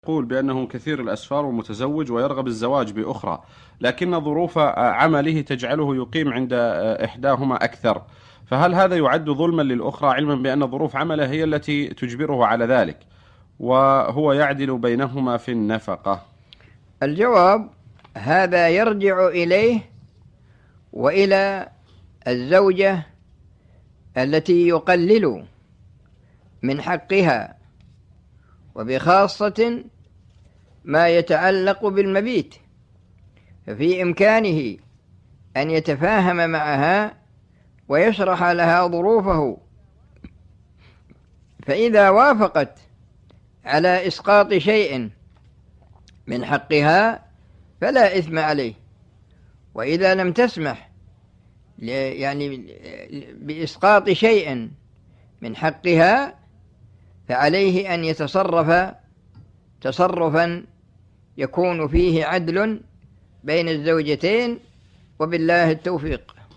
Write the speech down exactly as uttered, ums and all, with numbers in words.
يقول بأنه كثير الأسفار ومتزوج ويرغب الزواج بأخرى، لكن ظروف عمله تجعله يقيم عند إحداهما أكثر، فهل هذا يعد ظلما للأخرى علما بأن ظروف عمله هي التي تجبره على ذلك وهو يعدل بينهما في النفقة؟ الجواب: هذا يرجع إليه وإلى الزوجة التي يقلل من حقها، وبخاصة ما يتعلق بالمبيت، ففي إمكانه أن يتفاهم معها ويشرح لها ظروفه، فإذا وافقت على إسقاط شيء من حقها فلا إثم عليه، وإذا لم تسمح يعني بإسقاط شيء من حقها فعليه أن يتصرف تصرفا يكون فيه عدل بين الزوجتين، وبالله التوفيق.